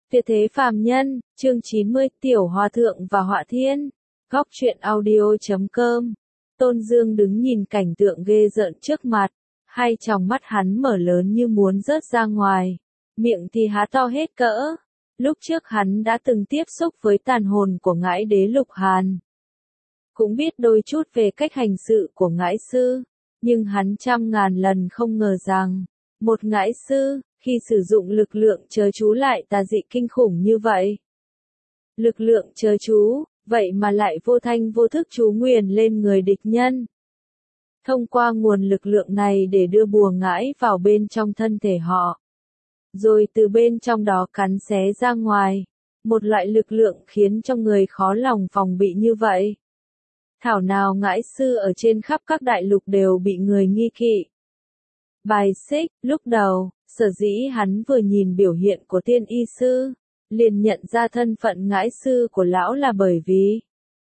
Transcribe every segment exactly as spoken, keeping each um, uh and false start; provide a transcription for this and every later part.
Tuyệt thế phàm nhân, chương chín mươi, Tiểu Hòa Thượng và Họa Thiên. Góc truyện audio chấm com. Tôn Dương đứng nhìn cảnh tượng ghê rợn trước mặt, hai tròng mắt hắn mở lớn như muốn rớt ra ngoài, miệng thì há to hết cỡ. Lúc trước hắn đã từng tiếp xúc với tàn hồn của ngãi đế Lục Hàn, cũng biết đôi chút về cách hành sự của ngãi sư, nhưng hắn trăm ngàn lần không ngờ rằng, một ngãi sư, khi sử dụng lực lượng chớ chú lại tà dị kinh khủng như vậy. Lực lượng chớ chú, vậy mà lại vô thanh vô thức chú nguyền lên người địch nhân. Thông qua nguồn lực lượng này để đưa bùa ngãi vào bên trong thân thể họ. Rồi từ bên trong đó cắn xé ra ngoài. Một loại lực lượng khiến cho người khó lòng phòng bị như vậy. Thảo nào ngãi sư ở trên khắp các đại lục đều bị người nghi kỵ. Bài xích, lúc đầu, sở dĩ hắn vừa nhìn biểu hiện của tiên y sư, liền nhận ra thân phận ngãi sư của lão là bởi vì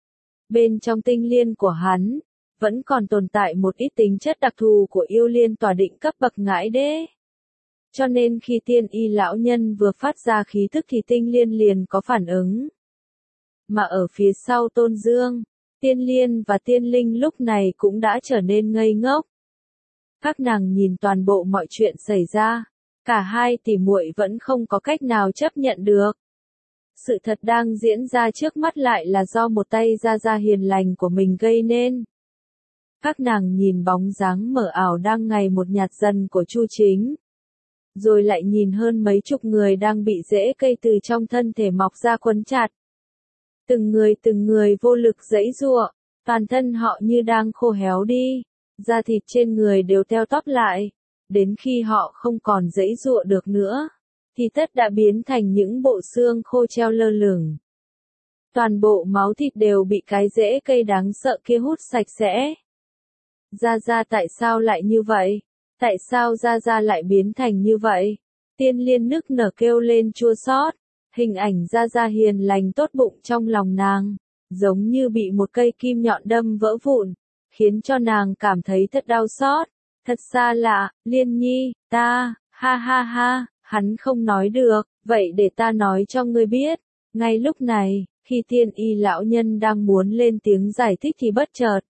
bên trong tinh liên của hắn, vẫn còn tồn tại một ít tính chất đặc thù của yêu liên tỏa định cấp bậc ngãi đế. Cho nên khi tiên y lão nhân vừa phát ra khí tức thì tinh liên liền có phản ứng. Mà ở phía sau Tôn Dương, tiên liên và tiên linh lúc này cũng đã trở nên ngây ngốc. Các nàng nhìn toàn bộ mọi chuyện xảy ra, cả hai tỷ muội vẫn không có cách nào chấp nhận được. Sự thật đang diễn ra trước mắt lại là do một tay gia gia hiền lành của mình gây nên. Các nàng nhìn bóng dáng mờ ảo đang ngày một nhạt dần của Chu Chính. Rồi lại nhìn hơn mấy chục người đang bị rễ cây từ trong thân thể mọc ra quấn chặt. Từng người từng người vô lực giãy giụa, toàn thân họ như đang khô héo đi, da thịt trên người đều teo tóp lại, đến khi họ không còn giãy giụa được nữa, thì tất đã biến thành những bộ xương khô treo lơ lửng. Toàn bộ máu thịt đều bị cái rễ cây đáng sợ kia hút sạch sẽ. Gia Gia tại sao lại như vậy? Tại sao Gia Gia lại biến thành như vậy? Tiên liên nức nở kêu lên chua xót. Hình ảnh Gia Gia hiền lành tốt bụng trong lòng nàng, giống như bị một cây kim nhọn đâm vỡ vụn, khiến cho nàng cảm thấy thật đau xót. Thật xa lạ, Liên Nhi, ta, ha ha ha, hắn không nói được, vậy để ta nói cho ngươi biết. Ngay lúc này, khi tiên y lão nhân đang muốn lên tiếng giải thích thì bất chợt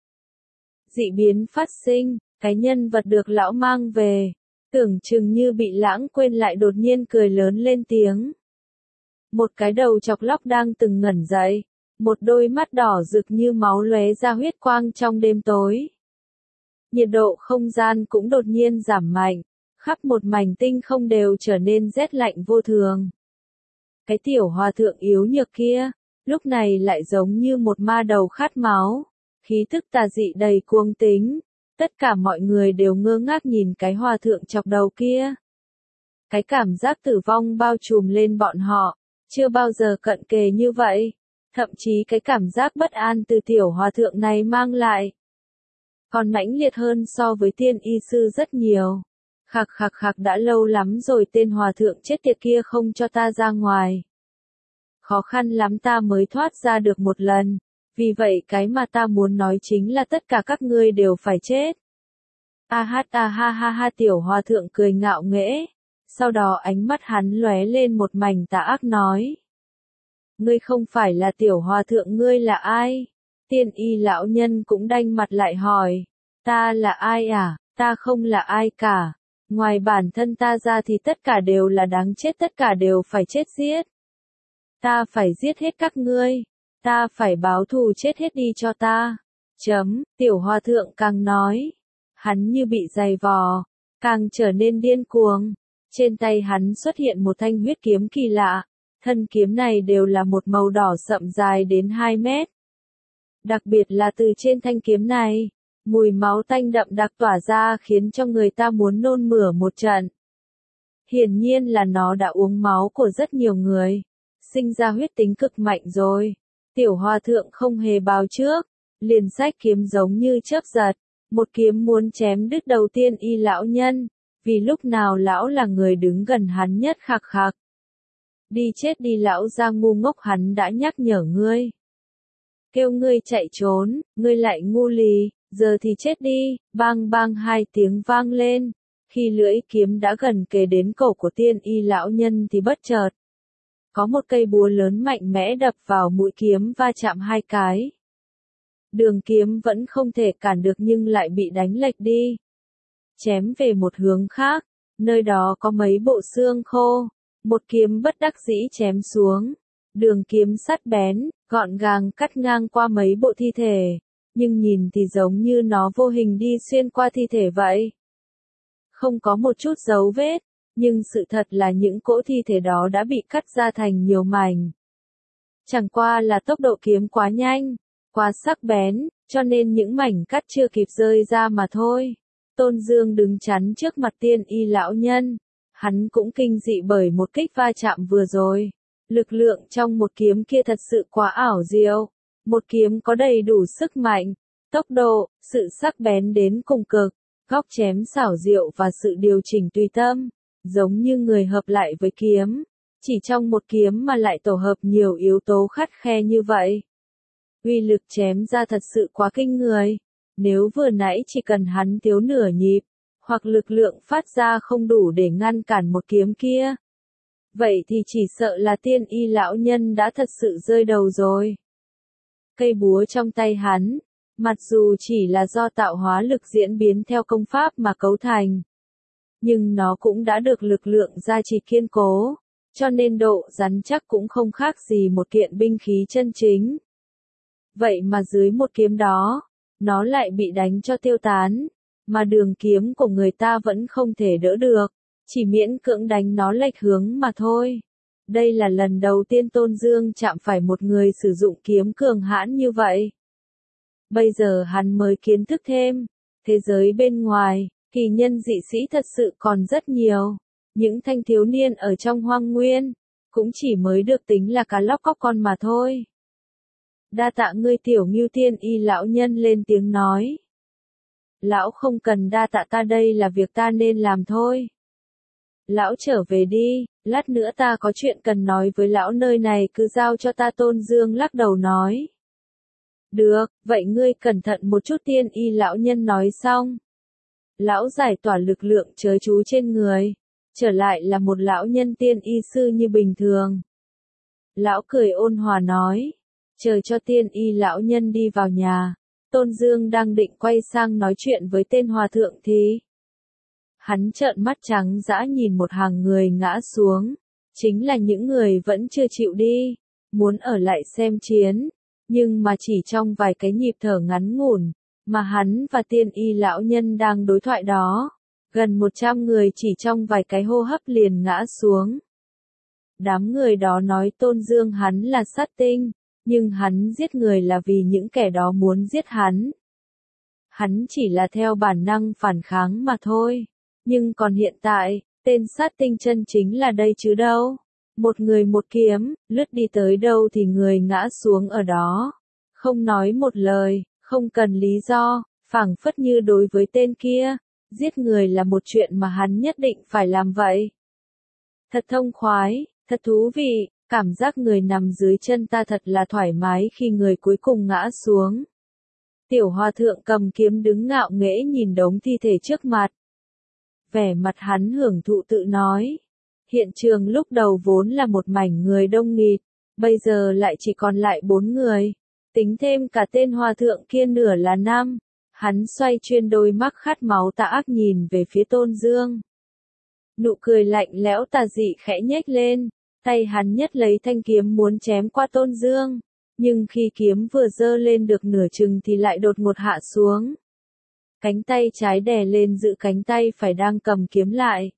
dị biến phát sinh, cái nhân vật được lão mang về, tưởng chừng như bị lãng quên lại đột nhiên cười lớn lên tiếng. Một cái đầu chọc lóc đang từng ngẩn dậy, một đôi mắt đỏ rực như máu lóe ra huyết quang trong đêm tối. Nhiệt độ không gian cũng đột nhiên giảm mạnh, khắp một mảnh tinh không đều trở nên rét lạnh vô thường. Cái tiểu hòa thượng yếu nhược kia, lúc này lại giống như một ma đầu khát máu, khí tức tà dị đầy cuồng tính. Tất cả mọi người đều ngơ ngác nhìn cái hòa thượng chọc đầu kia. Cái cảm giác tử vong bao trùm lên bọn họ, chưa bao giờ cận kề như vậy. Thậm chí cái cảm giác bất an từ tiểu hòa thượng này mang lại, còn mãnh liệt hơn so với tiên y sư rất nhiều. Khạc khạc khạc, đã lâu lắm rồi tên hòa thượng chết tiệt kia không cho ta ra ngoài. Khó khăn lắm ta mới thoát ra được một lần. Vì vậy cái mà ta muốn nói chính là tất cả các ngươi đều phải chết. A hát a ha ha ha, tiểu hòa thượng cười ngạo nghễ. Sau đó ánh mắt hắn lóe lên một mảnh tà ác nói. Ngươi không phải là tiểu hòa thượng, ngươi là ai? Tiên y lão nhân cũng đanh mặt lại hỏi. Ta là ai à? Ta không là ai cả. Ngoài bản thân ta ra thì tất cả đều là đáng chết, tất cả đều phải chết giết. Ta phải giết hết các ngươi. Ta phải báo thù chết hết đi cho ta. Chấm, tiểu hòa thượng càng nói. Hắn như bị giày vò, càng trở nên điên cuồng. Trên tay hắn xuất hiện một thanh huyết kiếm kỳ lạ. Thân kiếm này đều là một màu đỏ sậm dài đến hai mét. Đặc biệt là từ trên thanh kiếm này, mùi máu tanh đậm đặc tỏa ra khiến cho người ta muốn nôn mửa một trận. Hiển nhiên là nó đã uống máu của rất nhiều người, sinh ra huyết tính cực mạnh rồi. Tiểu hòa thượng không hề báo trước, liền xách kiếm giống như chớp giật, một kiếm muốn chém đứt đầu tiên y lão nhân, vì lúc nào lão là người đứng gần hắn nhất. Khạc khạc. Đi chết đi lão gia ngu ngốc, hắn đã nhắc nhở ngươi. Kêu ngươi chạy trốn, ngươi lại ngu lì, giờ thì chết đi. Bang bang, hai tiếng vang lên, khi lưỡi kiếm đã gần kề đến cổ của tiên y lão nhân thì bất chợt có một cây búa lớn mạnh mẽ đập vào mũi kiếm va chạm hai cái. Đường kiếm vẫn không thể cản được nhưng lại bị đánh lệch đi. Chém về một hướng khác, nơi đó có mấy bộ xương khô, một kiếm bất đắc dĩ chém xuống. Đường kiếm sắt bén, gọn gàng cắt ngang qua mấy bộ thi thể, nhưng nhìn thì giống như nó vô hình đi xuyên qua thi thể vậy. Không có một chút dấu vết, nhưng sự thật là những cỗ thi thể đó đã bị cắt ra thành nhiều mảnh. Chẳng qua là tốc độ kiếm quá nhanh, quá sắc bén, cho nên những mảnh cắt chưa kịp rơi ra mà thôi. Tôn Dương đứng chắn trước mặt Tiên Y lão nhân, hắn cũng kinh dị bởi một kích va chạm vừa rồi. Lực lượng trong một kiếm kia thật sự quá ảo diệu. Một kiếm có đầy đủ sức mạnh, tốc độ, sự sắc bén đến cùng cực, góc chém xảo diệu và sự điều chỉnh tùy tâm, giống như người hợp lại với kiếm. Chỉ trong một kiếm mà lại tổ hợp nhiều yếu tố khắt khe như vậy. Uy lực chém ra thật sự quá kinh người. Nếu vừa nãy chỉ cần hắn thiếu nửa nhịp, hoặc lực lượng phát ra không đủ để ngăn cản một kiếm kia, vậy thì chỉ sợ là Tiên Y lão nhân đã thật sự rơi đầu rồi. Cây búa trong tay hắn, mặc dù chỉ là do tạo hóa lực diễn biến theo công pháp mà cấu thành, nhưng nó cũng đã được lực lượng gia trì kiên cố, cho nên độ rắn chắc cũng không khác gì một kiện binh khí chân chính. Vậy mà dưới một kiếm đó, nó lại bị đánh cho tiêu tán, mà đường kiếm của người ta vẫn không thể đỡ được, chỉ miễn cưỡng đánh nó lệch hướng mà thôi. Đây là lần đầu tiên Tôn Dương chạm phải một người sử dụng kiếm cường hãn như vậy. Bây giờ hắn mới kiến thức thêm, thế giới bên ngoài, kỳ nhân dị sĩ thật sự còn rất nhiều. Những thanh thiếu niên ở trong hoang nguyên, cũng chỉ mới được tính là cá lóc cóc con mà thôi. Đa tạ ngươi Tiểu Ngưu. Tiên Y lão nhân lên tiếng nói. Lão không cần đa tạ, ta đây là việc ta nên làm thôi. Lão trở về đi, lát nữa ta có chuyện cần nói với lão, nơi này cứ giao cho ta. Tôn Dương lắc đầu nói. Được, vậy ngươi cẩn thận một chút. Tiên Y lão nhân nói xong. Lão giải tỏa lực lượng chớ chú trên người, trở lại là một lão nhân tiên y sư như bình thường. Lão cười ôn hòa nói, chờ cho Tiên Y lão nhân đi vào nhà. Tôn Dương đang định quay sang nói chuyện với tên hòa thượng thì hắn trợn mắt trắng dã nhìn một hàng người ngã xuống, chính là những người vẫn chưa chịu đi, muốn ở lại xem chiến, nhưng mà chỉ trong vài cái nhịp thở ngắn ngủn, mà hắn và Tiên Y lão nhân đang đối thoại đó, gần một trăm người chỉ trong vài cái hô hấp liền ngã xuống. Đám người đó nói Tôn Dương hắn là sát tinh, nhưng hắn giết người là vì những kẻ đó muốn giết hắn. Hắn chỉ là theo bản năng phản kháng mà thôi. Nhưng còn hiện tại, tên sát tinh chân chính là đây chứ đâu. Một người một kiếm, lướt đi tới đâu thì người ngã xuống ở đó. Không nói một lời, không cần lý do, phảng phất như đối với tên kia, giết người là một chuyện mà hắn nhất định phải làm vậy. Thật thông khoái, thật thú vị, cảm giác người nằm dưới chân ta thật là thoải mái khi người cuối cùng ngã xuống. Tiểu hòa thượng cầm kiếm đứng ngạo nghễ nhìn đống thi thể trước mặt. Vẻ mặt hắn hưởng thụ tự nói. Hiện trường lúc đầu vốn là một mảnh người đông nghịt, bây giờ lại chỉ còn lại bốn người. Tính thêm cả tên hòa thượng kia nửa là năm. Hắn xoay chuyên đôi mắt khát máu tà ác nhìn về phía Tôn Dương. Nụ cười lạnh lẽo tà dị khẽ nhếch lên, tay hắn nhất lấy thanh kiếm muốn chém qua Tôn Dương, nhưng khi kiếm vừa giơ lên được nửa chừng thì lại đột ngột hạ xuống. Cánh tay trái đè lên giữ cánh tay phải đang cầm kiếm lại.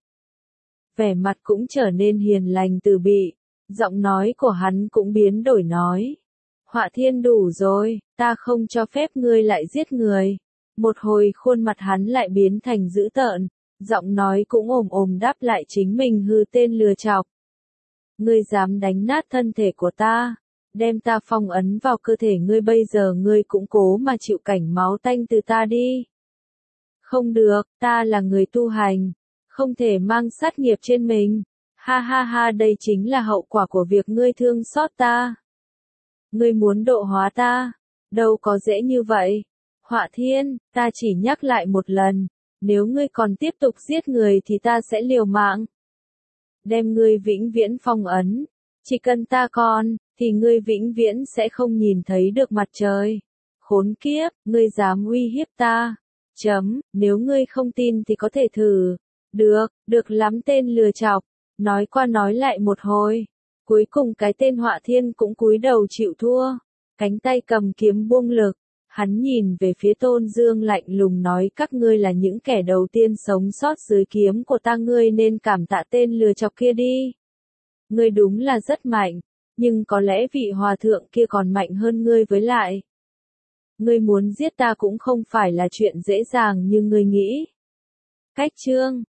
Vẻ mặt cũng trở nên hiền lành từ bi, giọng nói của hắn cũng biến đổi nói. Họa Thiên đủ rồi, ta không cho phép ngươi lại giết người. Một hồi khuôn mặt hắn lại biến thành dữ tợn, giọng nói cũng ồm ồm đáp lại chính mình, hư tên lừa chọc. Ngươi dám đánh nát thân thể của ta, đem ta phong ấn vào cơ thể ngươi, bây giờ ngươi cũng cố mà chịu cảnh máu tanh từ ta đi. Không được, ta là người tu hành, không thể mang sát nghiệp trên mình. Ha ha ha, đây chính là hậu quả của việc ngươi thương xót ta. Ngươi muốn độ hóa ta, đâu có dễ như vậy. Họa Thiên, ta chỉ nhắc lại một lần, nếu ngươi còn tiếp tục giết người thì ta sẽ liều mạng. Đem ngươi vĩnh viễn phong ấn, Chỉ cần ta còn, thì ngươi vĩnh viễn sẽ không nhìn thấy được mặt trời. Khốn kiếp, ngươi dám uy hiếp ta. Chấm, nếu ngươi không tin thì có thể thử. Được, được lắm tên lừa chọc. Nói qua nói lại một hồi. Cuối cùng cái tên Họa Thiên cũng cúi đầu chịu thua. Cánh tay cầm kiếm buông lực. Hắn nhìn về phía Tôn Dương lạnh lùng nói các ngươi là những kẻ đầu tiên sống sót dưới kiếm của ta, ngươi nên cảm tạ tên lừa chọc kia đi. Ngươi đúng là rất mạnh, nhưng có lẽ vị hòa thượng kia còn mạnh hơn ngươi, với lại. Ngươi muốn giết ta cũng không phải là chuyện dễ dàng như ngươi nghĩ. Cách chương